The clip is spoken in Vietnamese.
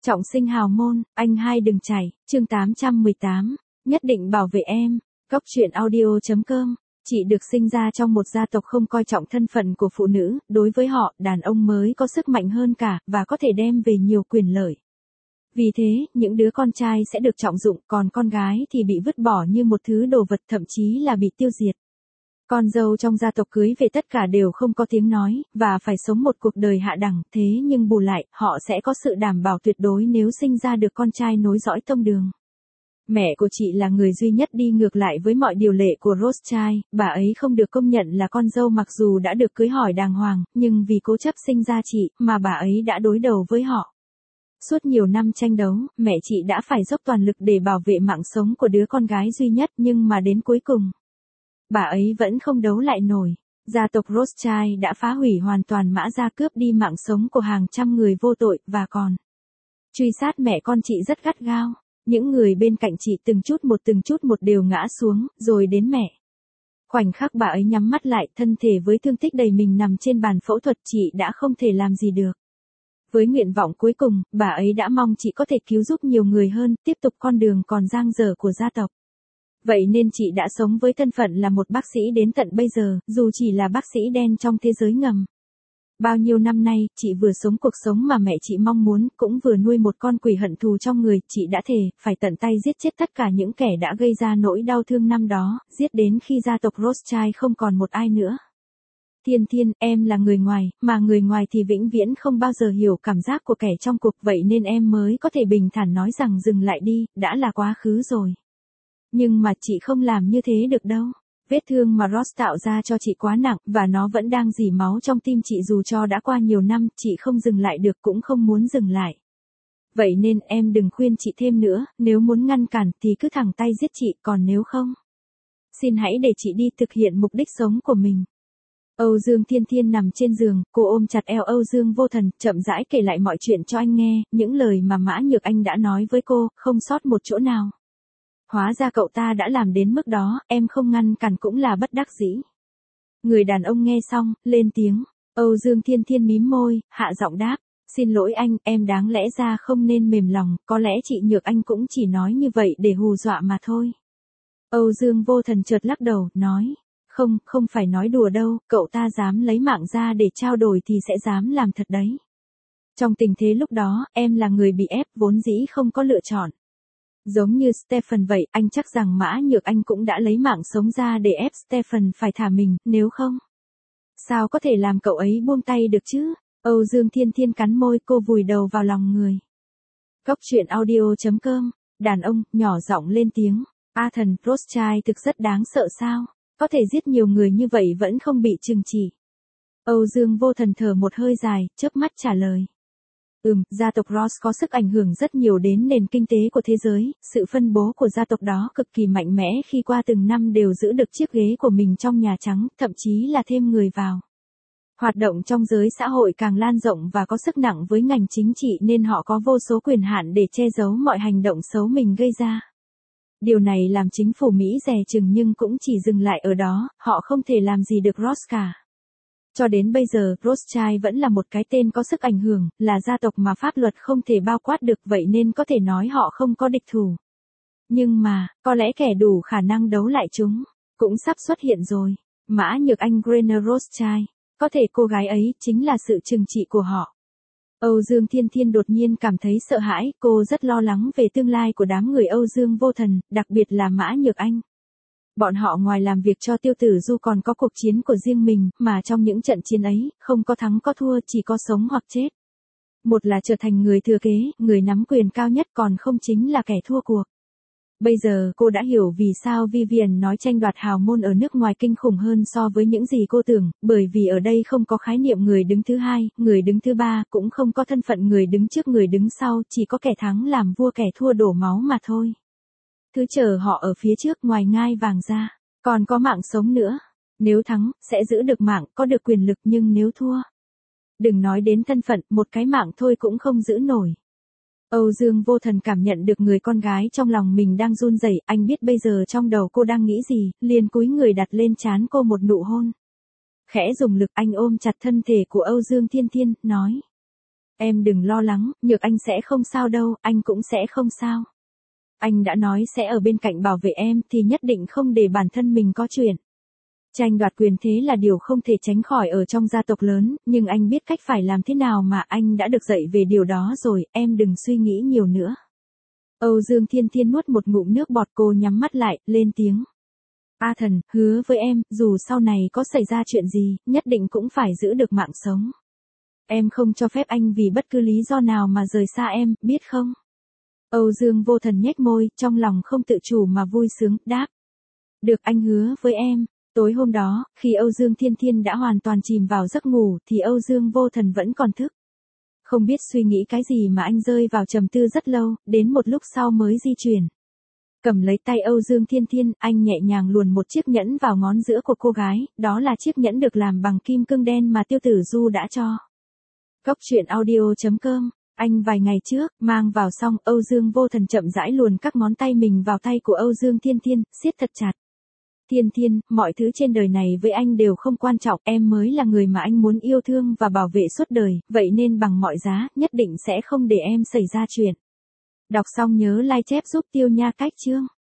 Trọng sinh hào môn, anh hai đừng chảy, chương 818, nhất định bảo vệ em. Góc truyện audio.com. Chị được sinh ra trong một gia tộc không coi trọng thân phận của phụ nữ, đối với họ, đàn ông mới có sức mạnh hơn cả, và có thể đem về nhiều quyền lợi. Vì thế, những đứa con trai sẽ được trọng dụng, còn con gái thì bị vứt bỏ như một thứ đồ vật, thậm chí là bị tiêu diệt. Con dâu trong gia tộc cưới về tất cả đều không có tiếng nói, và phải sống một cuộc đời hạ đẳng, thế nhưng bù lại, họ sẽ có sự đảm bảo tuyệt đối nếu sinh ra được con trai nối dõi tông đường. Mẹ của chị là người duy nhất đi ngược lại với mọi điều lệ của Rothschild, bà ấy không được công nhận là con dâu mặc dù đã được cưới hỏi đàng hoàng, nhưng vì cố chấp sinh ra chị, mà bà ấy đã đối đầu với họ. Suốt nhiều năm tranh đấu, mẹ chị đã phải dốc toàn lực để bảo vệ mạng sống của đứa con gái duy nhất, nhưng mà đến cuối cùng, bà ấy vẫn không đấu lại nổi. Gia tộc Rothschild đã phá hủy hoàn toàn Mã gia, cướp đi mạng sống của hàng trăm người vô tội, và còn truy sát mẹ con chị rất gắt gao. Những người bên cạnh chị từng chút một đều ngã xuống, rồi đến mẹ. Khoảnh khắc bà ấy nhắm mắt lại, thân thể với thương tích đầy mình nằm trên bàn phẫu thuật, chị đã không thể làm gì được. Với nguyện vọng cuối cùng, bà ấy đã mong chị có thể cứu giúp nhiều người hơn, tiếp tục con đường còn dang dở của gia tộc. Vậy nên chị đã sống với thân phận là một bác sĩ đến tận bây giờ, dù chỉ là bác sĩ đen trong thế giới ngầm. Bao nhiêu năm nay, chị vừa sống cuộc sống mà mẹ chị mong muốn, cũng vừa nuôi một con quỷ hận thù trong người. Chị đã thề, phải tận tay giết chết tất cả những kẻ đã gây ra nỗi đau thương năm đó, giết đến khi gia tộc Rothschild không còn một ai nữa. Thiên Thiên, em là người ngoài, mà người ngoài thì vĩnh viễn không bao giờ hiểu cảm giác của kẻ trong cuộc, vậy nên em mới có thể bình thản nói rằng dừng lại đi, đã là quá khứ rồi. Nhưng mà chị không làm như thế được đâu. Vết thương mà Ross tạo ra cho chị quá nặng, và nó vẫn đang rỉ máu trong tim chị dù cho đã qua nhiều năm, chị không dừng lại được cũng không muốn dừng lại. Vậy nên em đừng khuyên chị thêm nữa, nếu muốn ngăn cản thì cứ thẳng tay giết chị, còn nếu không, xin hãy để chị đi thực hiện mục đích sống của mình. Âu Dương Thiên Thiên nằm trên giường, cô ôm chặt eo Âu Dương Vô Thần, chậm rãi kể lại mọi chuyện cho anh nghe, những lời mà Mã Nhược Anh đã nói với cô, không sót một chỗ nào. Hóa ra cậu ta đã làm đến mức đó, em không ngăn cản cũng là bất đắc dĩ. Người đàn ông nghe xong, lên tiếng. Âu Dương Thiên Thiên mím môi, hạ giọng đáp. Xin lỗi anh, em đáng lẽ ra không nên mềm lòng, có lẽ chị Nhược Anh cũng chỉ nói như vậy để hù dọa mà thôi. Âu Dương Vô Thần chợt lắc đầu, nói. Không phải nói đùa đâu, cậu ta dám lấy mạng ra để trao đổi thì sẽ dám làm thật đấy. Trong tình thế lúc đó, em là người bị ép, vốn dĩ không có lựa chọn. Giống như Stephen vậy, anh chắc rằng Mã Nhược Anh cũng đã lấy mạng sống ra để ép Stephen phải thả mình, nếu không, sao có thể làm cậu ấy buông tay được chứ? Âu Dương Thiên Thiên cắn môi, cô vùi đầu vào lòng người. Góc truyện audio.com. Đàn ông, nhỏ giọng lên tiếng. A Thần, Rothschild thực rất đáng sợ sao? Có thể giết nhiều người như vậy vẫn không bị trừng trị. Âu Dương Vô Thần thở một hơi dài, chớp mắt trả lời. Gia tộc Ross có sức ảnh hưởng rất nhiều đến nền kinh tế của thế giới, sự phân bố của gia tộc đó cực kỳ mạnh mẽ khi qua từng năm đều giữ được chiếc ghế của mình trong Nhà Trắng, thậm chí là thêm người vào. Hoạt động trong giới xã hội càng lan rộng và có sức nặng với ngành chính trị nên họ có vô số quyền hạn để che giấu mọi hành động xấu mình gây ra. Điều này làm chính phủ Mỹ dè chừng nhưng cũng chỉ dừng lại ở đó, họ không thể làm gì được Ross cả. Cho đến bây giờ, Rothschild vẫn là một cái tên có sức ảnh hưởng, là gia tộc mà pháp luật không thể bao quát được, vậy nên có thể nói họ không có địch thủ. Nhưng mà, có lẽ kẻ đủ khả năng đấu lại chúng, cũng sắp xuất hiện rồi. Mã Nhược Anh Grainer Rothschild, có thể cô gái ấy chính là sự trừng trị của họ. Âu Dương Thiên Thiên đột nhiên cảm thấy sợ hãi, cô rất lo lắng về tương lai của đám người Âu Dương Vô Thần, đặc biệt là Mã Nhược Anh. Bọn họ ngoài làm việc cho Tiêu Tử Du còn có cuộc chiến của riêng mình, mà trong những trận chiến ấy, không có thắng có thua, chỉ có sống hoặc chết. Một là trở thành người thừa kế, người nắm quyền cao nhất, còn không chính là kẻ thua cuộc. Bây giờ cô đã hiểu vì sao Vivian nói tranh đoạt hào môn ở nước ngoài kinh khủng hơn so với những gì cô tưởng, bởi vì ở đây không có khái niệm người đứng thứ hai, người đứng thứ ba, cũng không có thân phận người đứng trước người đứng sau, chỉ có kẻ thắng làm vua kẻ thua đổ máu mà thôi. Thứ chờ họ ở phía trước ngoài ngai vàng ra, còn có mạng sống nữa. Nếu thắng, sẽ giữ được mạng, có được quyền lực, nhưng nếu thua, đừng nói đến thân phận, một cái mạng thôi cũng không giữ nổi. Âu Dương Vô Thần cảm nhận được người con gái trong lòng mình đang run rẩy, anh biết bây giờ trong đầu cô đang nghĩ gì, liền cúi người đặt lên trán cô một nụ hôn. Khẽ dùng lực, anh ôm chặt thân thể của Âu Dương Thiên Thiên, nói. Em đừng lo lắng, Nhược Anh sẽ không sao đâu, anh cũng sẽ không sao. Anh đã nói sẽ ở bên cạnh bảo vệ em thì nhất định không để bản thân mình có chuyện. Tranh đoạt quyền thế là điều không thể tránh khỏi ở trong gia tộc lớn, nhưng anh biết cách phải làm thế nào mà anh đã được dạy về điều đó rồi, em đừng suy nghĩ nhiều nữa. Âu Dương Thiên Thiên nuốt một ngụm nước bọt, cô nhắm mắt lại, lên tiếng. A Thần, hứa với em, dù sau này có xảy ra chuyện gì, nhất định cũng phải giữ được mạng sống. Em không cho phép anh vì bất cứ lý do nào mà rời xa em, biết không? Âu Dương Vô Thần nhếch môi, trong lòng không tự chủ mà vui sướng, đáp. Được, anh hứa với em. Tối hôm đó, khi Âu Dương Thiên Thiên đã hoàn toàn chìm vào giấc ngủ thì Âu Dương Vô Thần vẫn còn thức. Không biết suy nghĩ cái gì mà anh rơi vào trầm tư rất lâu, đến một lúc sau mới di chuyển. Cầm lấy tay Âu Dương Thiên Thiên, anh nhẹ nhàng luồn một chiếc nhẫn vào ngón giữa của cô gái, đó là chiếc nhẫn được làm bằng kim cương đen mà Tiêu Tử Du đã cho. Cốc truyện audio.com. Anh vài ngày trước, mang vào xong, Âu Dương Vô Thần chậm rãi luồn các ngón tay mình vào tay của Âu Dương Thiên Thiên, siết thật chặt. Thiên Thiên, mọi thứ trên đời này với anh đều không quan trọng, em mới là người mà anh muốn yêu thương và bảo vệ suốt đời, vậy nên bằng mọi giá, nhất định sẽ không để em xảy ra chuyện. Đọc xong nhớ like chép giúp Tiêu Nha Cách chương.